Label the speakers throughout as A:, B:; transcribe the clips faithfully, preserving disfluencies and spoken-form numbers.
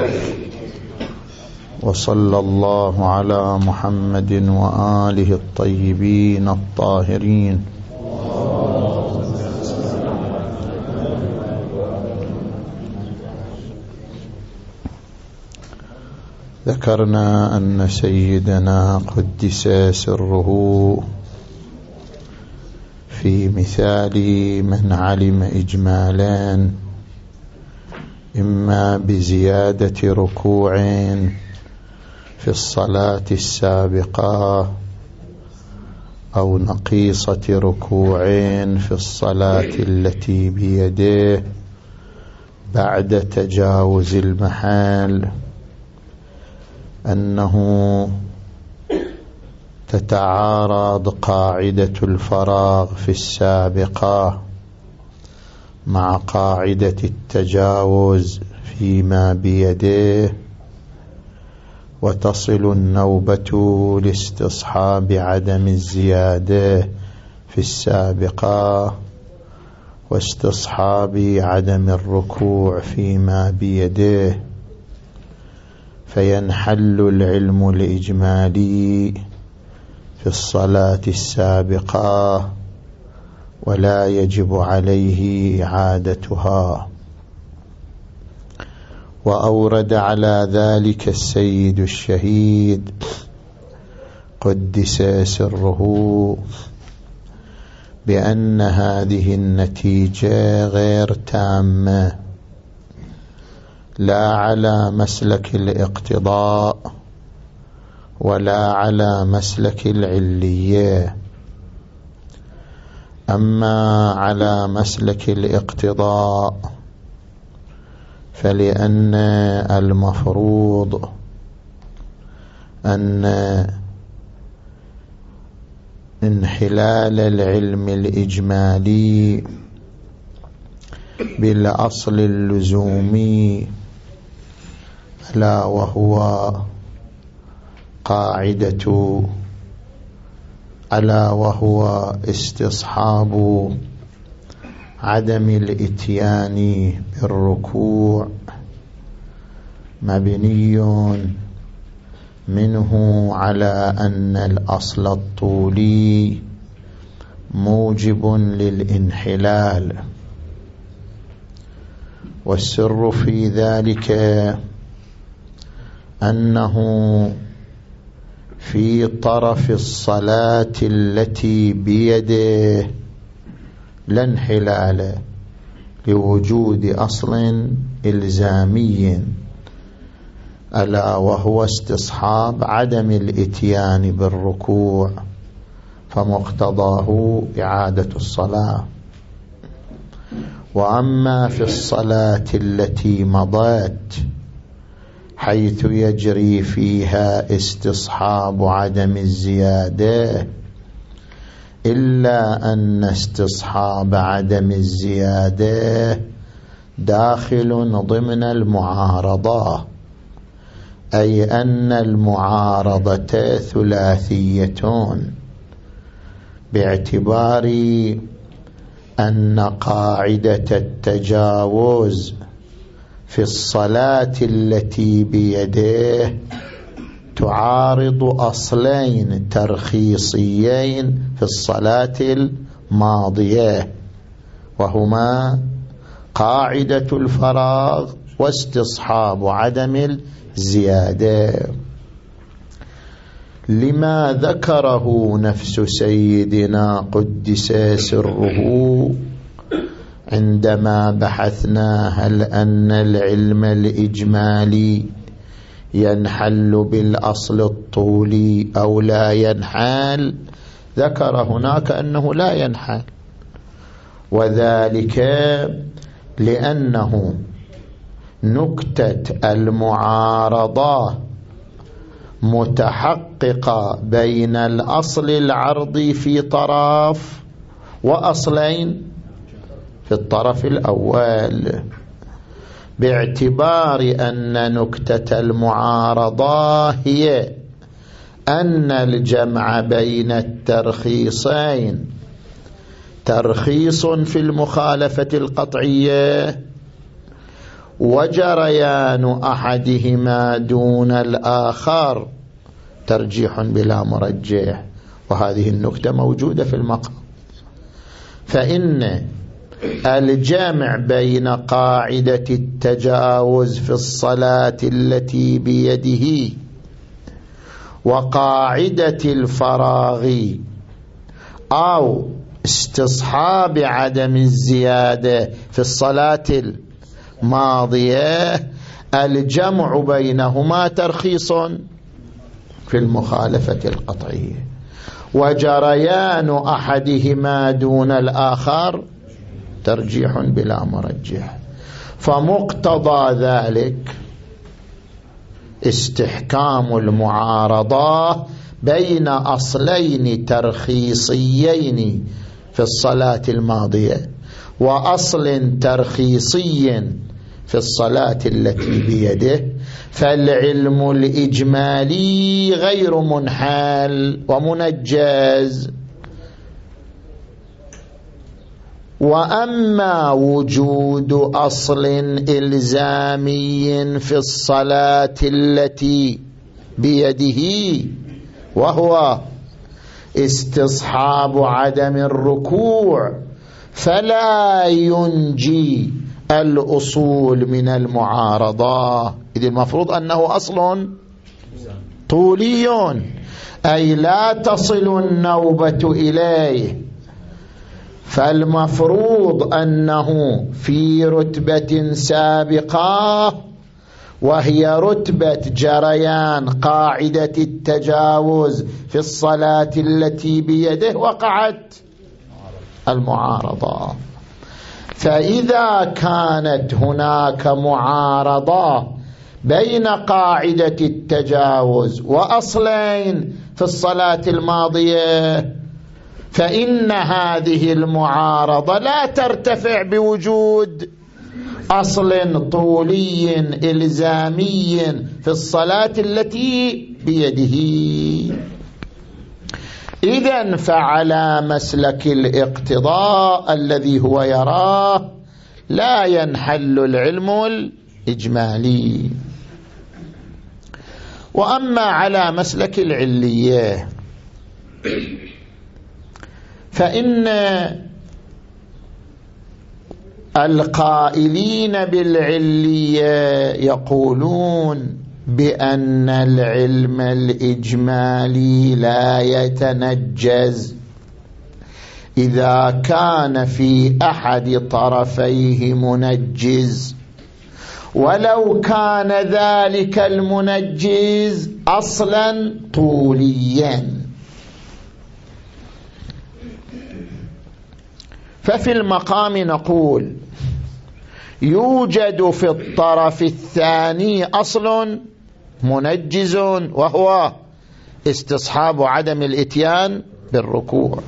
A: وصلى الله على محمد وآله الطيبين الطاهرين. ذكرنا أن سيدنا قدس سره في مثال من علم إجمالا إما بزيادة ركوع في الصلاة السابقة أو نقيصة ركوع في الصلاة التي بيده بعد تجاوز المحال، أنه تتعارض قاعدة الفراغ في السابقة مع قاعدة التجاوز فيما بيده، وتصل النوبة لاستصحاب عدم الزيادة في السابقة واستصحاب عدم الركوع فيما بيده، فينحل العلم الإجمالي في الصلاة السابقة ولا يجب عليه إعادتها. وأورد على ذلك السيد الشهيد قدس سره بأن هذه النتيجة غير تامة، لا على مسلك الاقتضاء ولا على مسلك العلية. أما على مسلك الاقتضاء فلأن المفروض أن انحلال العلم الإجمالي بالأصل اللزومي لا وهو قاعدة ألا وهو استصحاب عدم الإتيان بالركوع مبني منه على أن الأصل الطولي موجب للانحلال، والسر في ذلك أنه في طرف الصلاة التي بيده لا انحلال لوجود أصل إلزامي ألا وهو استصحاب عدم الإتيان بالركوع، فمقتضاه إعادة الصلاة. وأما في الصلاة التي مضت حيث يجري فيها استصحاب عدم الزيادة، إلا أن استصحاب عدم الزيادة داخل ضمن المعارضة، أي أن المعارضة ثلاثية، باعتبار أن قاعدة التجاوز في الصلاة التي بيده تعارض أصلين ترخيصيين في الصلاة الماضية، وهما قاعدة الفراغ واستصحاب عدم الزيادة. لما ذكره نفس سيدنا قدس سره عندما بحثنا هل أن العلم الإجمالي ينحل بالأصل الطولي أو لا ينحل، ذكر هناك أنه لا ينحل، وذلك لأنه نكتة المعارضة متحققة بين الأصل العرضي في طرف وأصلين في الطرف الأول، باعتبار أن نكتة المعارضة هي أن الجمع بين الترخيصين ترخيص في المخالفة القطعية وجريان أحدهما دون الآخر ترجيح بلا مرجح. وهذه النكتة موجودة في المقام. فإن الجمع بين قاعدة التجاوز في الصلاة التي بيده وقاعدة الفراغ أو استصحاب عدم الزيادة في الصلاة الماضية، الجمع بينهما ترخيص في المخالفة القطعية، وجريان أحدهما دون الآخر ترجيح بلا مرجح. فمقتضى ذلك استحكام المعارضة بين أصلين ترخيصيين في الصلاة الماضية وأصل ترخيصي في الصلاة التي بيده، فالعلم الإجمالي غير منحل ومنجز. وأما وجود أصل إلزامي في الصلاة التي بيده وهو استصحاب عدم الركوع، فلا ينجي الأصول من المعارضة، إذ المفروض أنه أصل طولي أي لا تصل النوبة إليه، فالمفروض أنه في رتبة سابقة وهي رتبة جريان قاعدة التجاوز في الصلاة التي بيده وقعت المعارضة. فإذا كانت هناك معارضة بين قاعدة التجاوز وأصلين في الصلاة الماضية، فإن هذه المعارضة لا ترتفع بوجود أصل طولي إلزامي في الصلاة التي بيده. إذن فعلى مسلك الاقتضاء الذي هو يراه لا ينحل العلم الإجمالي. وأما على مسلك العلية فإن القائلين بالعلية يقولون بأن العلم الإجمالي لا يتنجز إذا كان في أحد طرفيه منجز، ولو كان ذلك المنجز أصلا طوليا. ففي المقام نقول يوجد في الطرف الثاني أصل منجز وهو استصحاب عدم الإتيان بالركوع،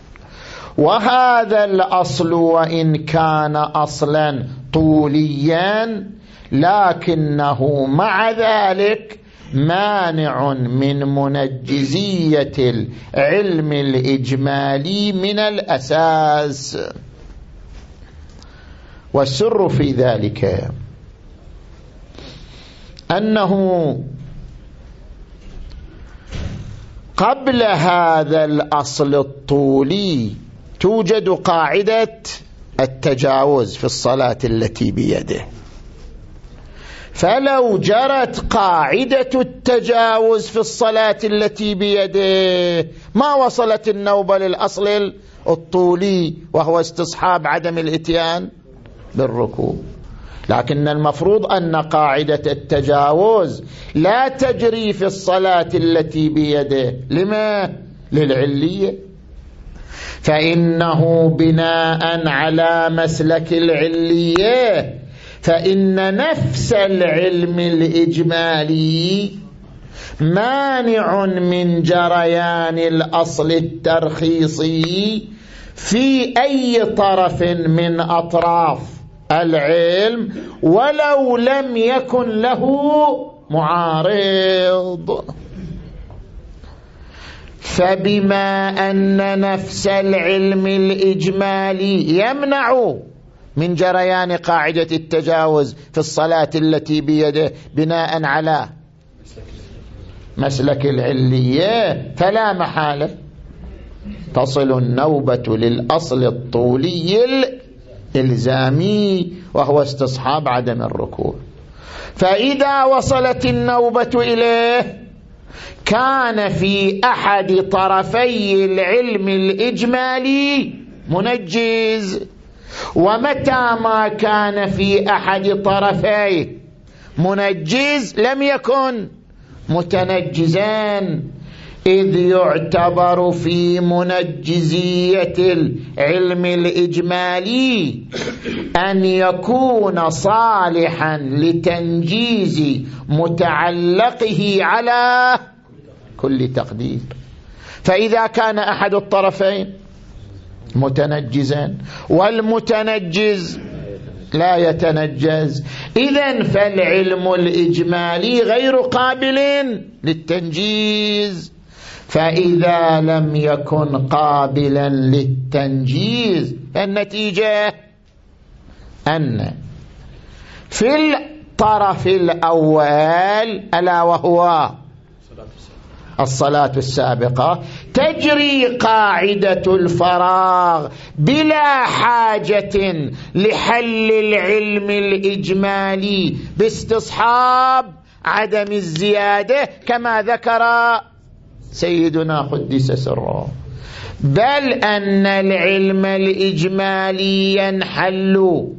A: وهذا الأصل وإن كان أصلا طوليا لكنه مع ذلك مانع من منجزية العلم الإجمالي من الأساس. والسر في ذلك أنه قبل هذا الأصل الطولي توجد قاعدة التجاوز في الصلاة التي بيده، فلو جرت قاعدة التجاوز في الصلاة التي بيده ما وصلت النوبة للأصل الطولي وهو استصحاب عدم الإتيان بالركوع. لكن المفروض أن قاعدة التجاوز لا تجري في الصلاة التي بيده. لما؟ للعلية. فإنه بناء على مسلك العلية فإن نفس العلم الإجمالي مانع من جريان الأصل الترخيصي في أي طرف من أطراف العلم ولو لم يكن له معارض. فبما أن نفس العلم الإجمالي يمنع من جريان قاعدة التجاوز في الصلاة التي بيده بناء على مسلك العلية، فلا محالة تصل النوبة للأصل الطولي الإلزامي وهو استصحاب عدم الركوع. فإذا وصلت النوبة إليه كان في أحد طرفي العلم الإجمالي منجز، ومتى ما كان في أحد طرفيه منجز لم يكن متنجزان، إذ يعتبر في منجزية العلم الإجمالي أن يكون صالحا لتنجيز متعلقه على كل تقدير. فإذا كان أحد الطرفين متنجزا والمتنجز لا يتنجز، إذن فالعلم الإجمالي غير قابل للتنجيز. فإذا لم يكن قابلا للتنجيز النتيجة أن في الطرف الأول ألا وهو الصلاة السابقة تجري قاعدة الفراغ بلا حاجة لحل العلم الإجمالي باستصحاب عدم الزيادة كما ذكر سيدنا قدس سره، بل أن العلم الإجمالي ينحل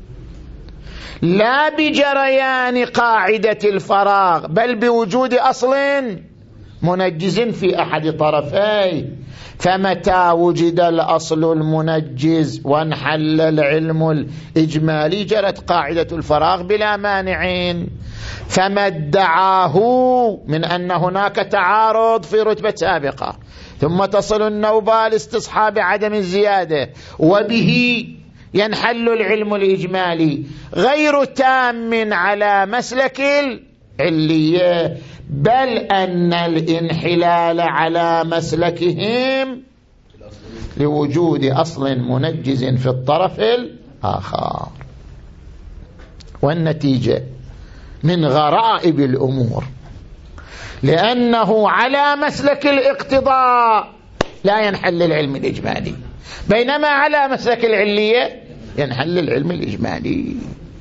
A: لا بجريان قاعدة الفراغ بل بوجود أصل منجز في أحد طرفيه. فمتى وجد الأصل المنجز وانحل العلم الإجمالي جرت قاعدة الفراغ بلا مانعين. فما ادعاه من أن هناك تعارض في رتبة سابقة ثم تصل النوبة لاستصحاب عدم الزيادة وبه ينحل العلم الإجمالي غير تام على مسلك العلية، بل أن الانحلال على مسلكهم لوجود أصل منجز في الطرف الآخر. والنتيجة من غرائب الأمور لأنه على مسلك الاقتضاء لا ينحل العلم الإجمالي، بينما على مسلك العلية ينحل العلم الإجمالي.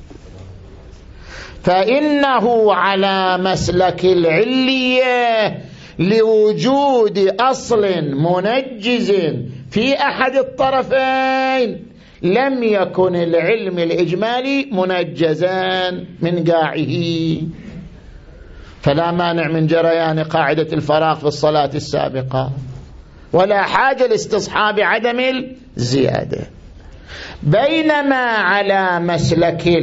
A: فإنه على مسلك العلية لوجود أصل منجز في أحد الطرفين لم يكن العلم الإجمالي منجزا من قاعه، فلا مانع من جريان قاعدة الفراغ في الصلاة السابقة ولا حاجة لاستصحاب عدم الزيادة. بينما على مسلك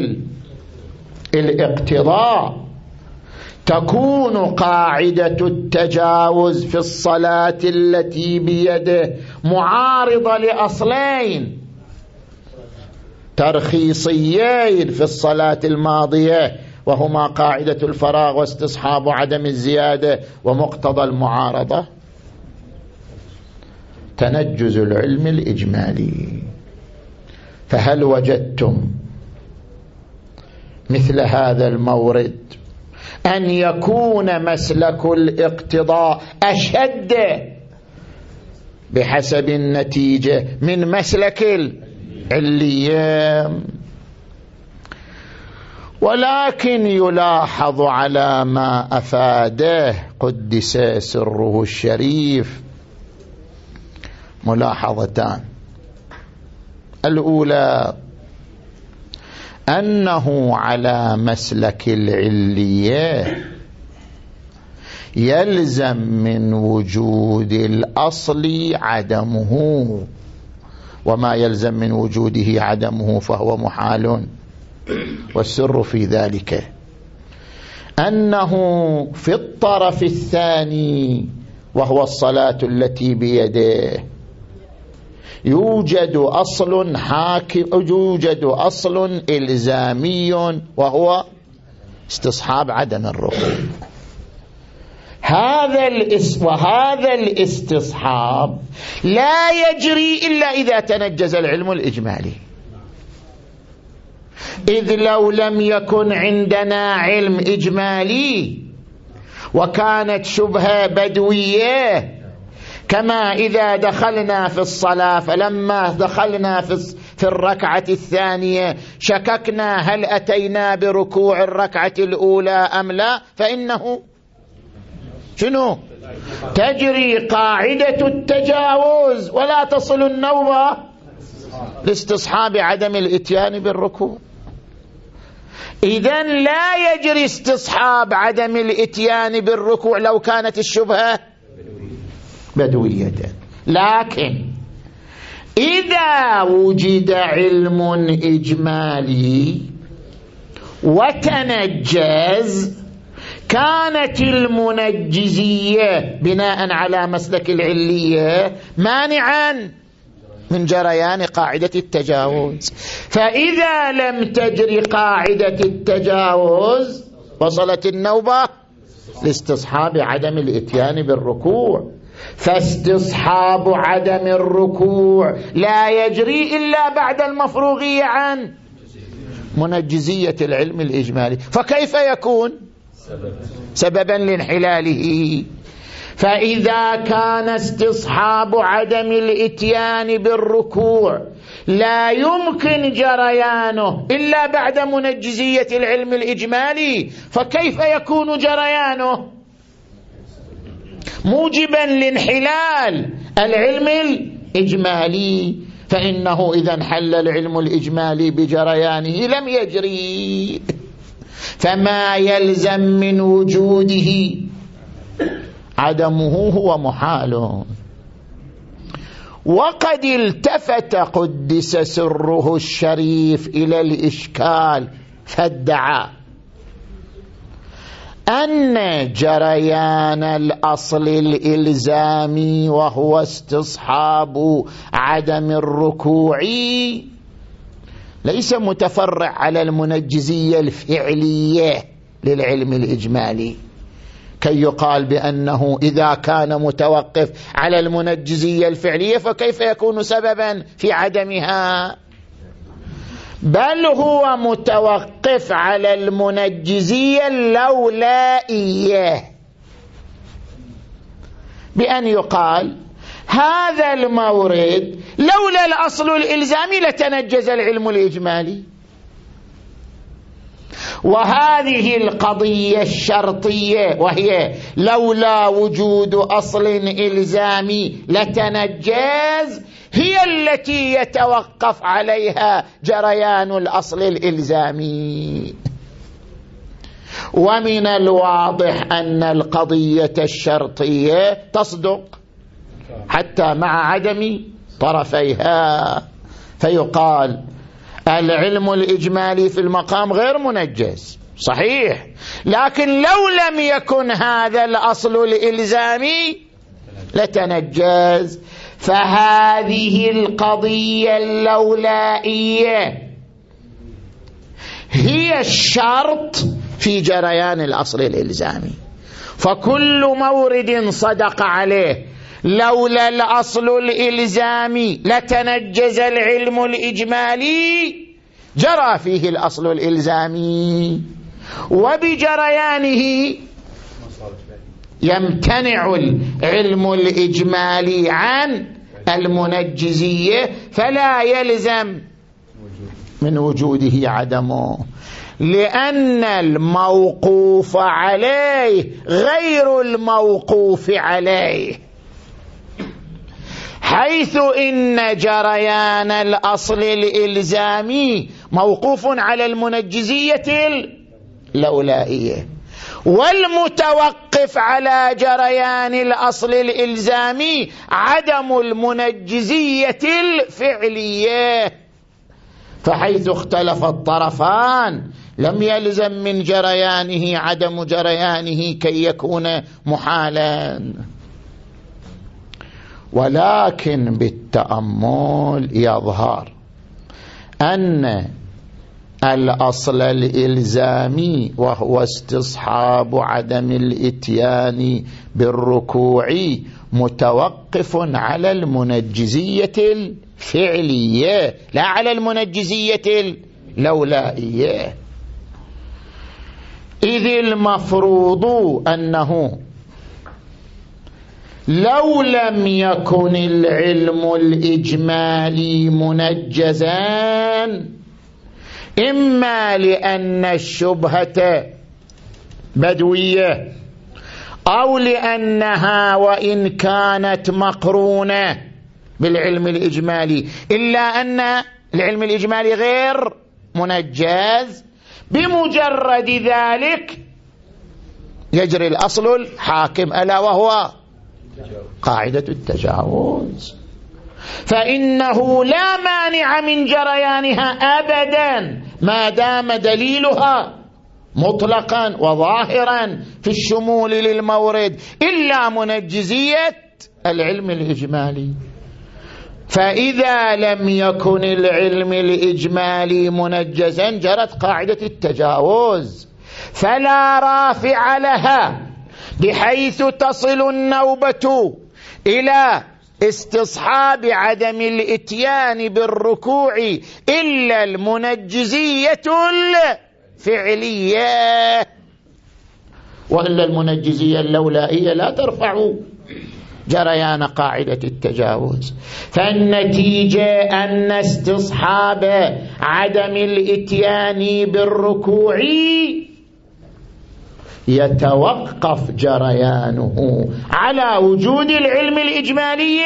A: الاقتضاء تكون قاعدة التجاوز في الصلاة التي بيده معارضة لأصلين ترخيصيين في الصلاة الماضية، وهما قاعدة الفراغ واستصحاب عدم الزيادة ومقتضى المعارضة تنجز العلم الإجمالي. فهل وجدتم مثل هذا المورد أن يكون مسلك الاقتضاء أشد بحسب النتيجة من مسلك العلية؟ ولكن يلاحظ على ما أفاده قدس سره الشريف ملاحظتان. الأولى أنه على مسلك العلية يلزم من وجود الأصل عدمه، وما يلزم من وجوده عدمه فهو محال. والسر في ذلك أنه في الطرف الثاني وهو الصلاة التي بيده يوجد أصل حاكم، يوجد أصل إلزامي وهو استصحاب عدم الركوع. هذا الاس وهذا الاستصحاب لا يجري إلا إذا تنجز العلم الإجمالي. إذ لو لم يكن عندنا علم إجمالي وكانت شبهة بدوية، كما إذا دخلنا في الصلاة فلما دخلنا في في الركعة الثانية شككنا هل أتينا بركوع الركعة الأولى أم لا، فإنه شنو؟ تجري قاعدة التجاوز ولا تصل النوبة لاستصحاب عدم الإتيان بالركوع. إذن لا يجري استصحاب عدم الإتيان بالركوع لو كانت الشبهة بدوية. لكن إذا وجد علم إجمالي وتنجز كانت المنجزية بناء على مسلك العلية مانعا من جريان قاعدة التجاوز. فإذا لم تجري قاعدة التجاوز وصلت النوبة لاستصحاب عدم الإتيان بالركوع. فاستصحاب عدم الركوع لا يجري إلا بعد المفروغية عن منجزية العلم الإجمالي، فكيف يكون سببا لانحلاله؟ فإذا كان استصحاب عدم الإتيان بالركوع لا يمكن جريانه إلا بعد منجزية العلم الإجمالي، فكيف يكون جريانه موجبا لانحلال العلم الإجمالي؟ فإنه إذا انحل العلم الإجمالي بجريانه لم يجري، فما يلزم من وجوده عدمه هو محال. وقد التفت قدس سره الشريف إلى الإشكال فادعى أن جريان الأصل الإلزامي وهو استصحاب عدم الركوع ليس متفرع على المنجزية الفعلية للعلم الإجمالي، كي يقال بأنه إذا كان متوقف على المنجزية الفعلية فكيف يكون سببا في عدمها، بل هو متوقف على المنجزية اللولائية، بأن يقال هذا المورد لولا الأصل الإلزامي لتنجز العلم الإجمالي، وهذه القضية الشرطية وهي لولا وجود أصل إلزامي لتنجز هي التي يتوقف عليها جريان الأصل الإلزامي. ومن الواضح أن القضية الشرطية تصدق حتى مع عدم طرفيها، فيقال العلم الإجمالي في المقام غير منجز صحيح، لكن لو لم يكن هذا الأصل الإلزامي لتنجز. فهذه القضية اللولائية هي الشرط في جريان الأصل الإلزامي، فكل مورد صدق عليه لولا الأصل الإلزامي لتنجز العلم الإجمالي جرى فيه الأصل الإلزامي، وبجريانه يمتنع العلم الإجمالي عن المنجزية، فلا يلزم من وجوده عدمه، لأن الموقوف عليه غير الموقوف عليه، حيث إن جريان الأصل الإلزامي موقوف على المنجزية اللولائية، والمتوقف على جريان الأصل الإلزامي عدم المنجزية الفعلية. فحيث اختلف الطرفان لم يلزم من جريانه عدم جريانه كي يكون محالا، ولكن بالتأمل يظهر أن الأصل الإلزامي وهو استصحاب عدم الإتيان بالركوع متوقف على المنجزية الفعلية لا على المنجزية اللولائية. إذ المفروض أنه لو لم يكن العلم الإجمالي منجزا، إما لأن الشبهة بدوية أو لأنها وإن كانت مقرونة بالعلم الإجمالي إلا أن العلم الإجمالي غير منجز، بمجرد ذلك يجري الأصل الحاكم ألا وهو قاعدة التجاوز، فإنه لا مانع من جريانها أبدا ما دام دليلها مطلقا وظاهرا في الشمول للمورد إلا منجزية العلم الإجمالي. فإذا لم يكن العلم الإجمالي منجزا جرت قاعدة التجاوز، فلا رافع لها، بحيث تصل النوبة إلى استصحاب عدم الاتيان بالركوع إلا المنجزية الفعلية، وإلا المنجزية اللولائية لا ترفع جريان قاعدة التجاوز. فالنتيجة أن استصحاب عدم الاتيان بالركوع يتوقف جريانه على وجود العلم الإجمالي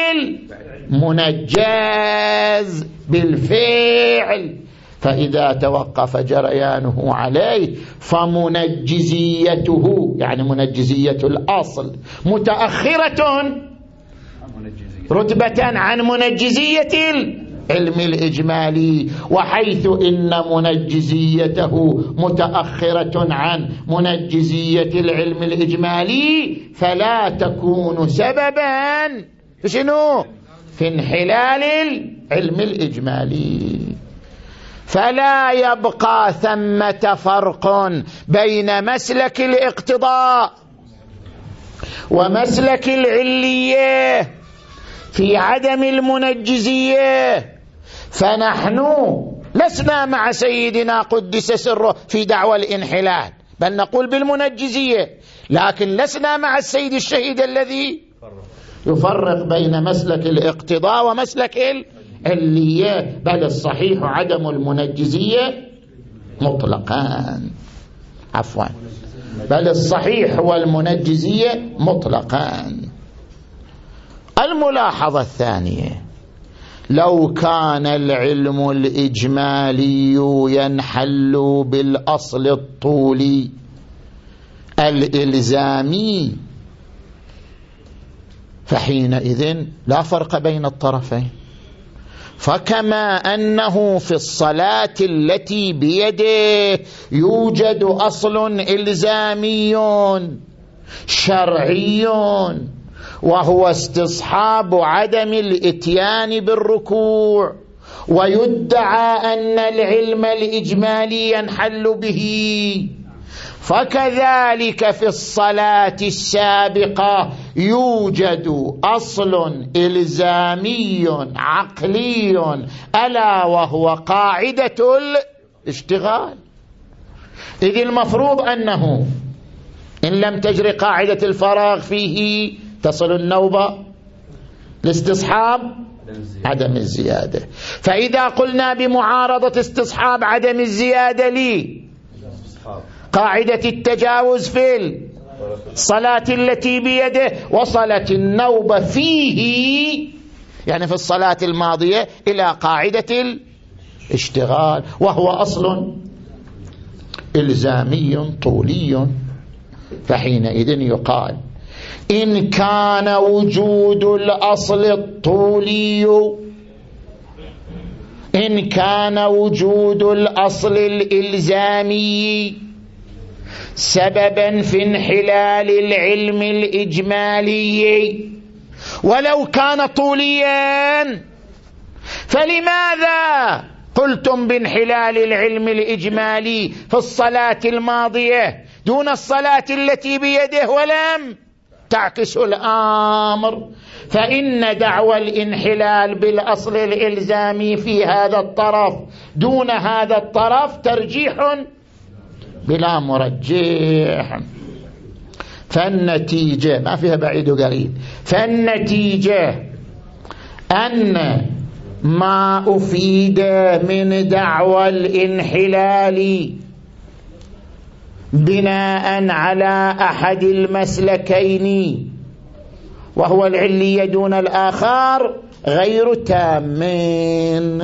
A: المنجز بالفعل، فإذا توقف جريانه عليه فمنجزيته يعني منجزية الأصل متأخرة رتبة عن منجزية العلم الإجمالي، وحيث إن منجزيته متأخرة عن منجزية العلم الإجمالي فلا تكون سببا في شنو؟ في انحلال العلم الإجمالي. فلا يبقى ثمة فرق بين مسلك الاقتضاء ومسلك العلية في عدم المنجزية، فنحن لسنا مع سيدنا قدس سره في دعوى الانحلال، بل نقول بالمنجزية، لكن لسنا مع السيد الشهيد الذي يفرق بين مسلك الاقتضاء ومسلك العلية، بل الصحيح عدم المنجزية مطلقا، عفوا بل الصحيح هو المنجزية مطلقا. الملاحظة الثانية: لو كان العلم الإجمالي ينحل بالأصل الطولي الإلزامي فحينئذ لا فرق بين الطرفين، فكما أنه في الصلاة التي بيده يوجد أصل إلزامي شرعي وهو استصحاب عدم الاتيان بالركوع، ويدعى أن العلم الإجمالي ينحل به، فكذلك في الصلاة السابقة يوجد أصل إلزامي عقلي ألا وهو قاعدة الاشتغال. إذ المفروض أنه إن لم تجري قاعدة الفراغ فيه تصل النوبة لاستصحاب عدم الزيادة، فإذا قلنا بمعارضة استصحاب عدم الزيادة لي قاعدة التجاوز في الصلاة التي بيده وصلت النوبة فيه يعني في الصلاة الماضية إلى قاعدة الاشتغال، وهو أصل إلزامي طولي، فحينئذ يقال إن كان وجود الأصل الطولي إن كان وجود الأصل الإلزامي سببا في انحلال العلم الإجمالي ولو كان طوليا، فلماذا قلتم بانحلال العلم الإجمالي في الصلاة الماضية دون الصلاة التي بيده ولم تعكس الأمر، فإن دعوى الانحلال بالأصل الإلزامي في هذا الطرف دون هذا الطرف ترجيح بلا مرجح. فالنتيجة ما فيها بعيد وقريب، فالنتيجة أن ما أفيد من دعوى الانحلال بناء على أحد المسلكين وهو العلية دون الآخر غير تامين.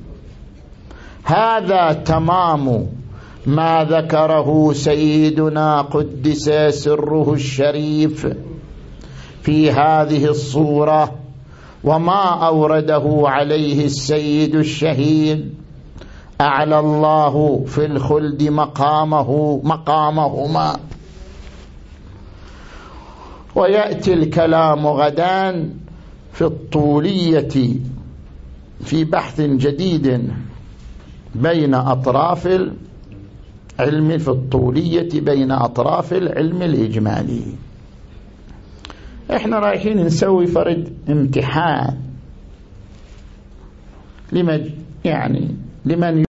A: هذا تمام ما ذكره سيدنا قدس سره الشريف في هذه الصورة، وما أورده عليه السيد الشهيد أعلى الله في الخلد مقامه مقامهما. ويأتي الكلام غدا في الطولية في بحث جديد بين أطراف العلم، في الطولية بين أطراف العلم الإجمالي. احنا رايحين نسوي فرد امتحان لمن يعني لمن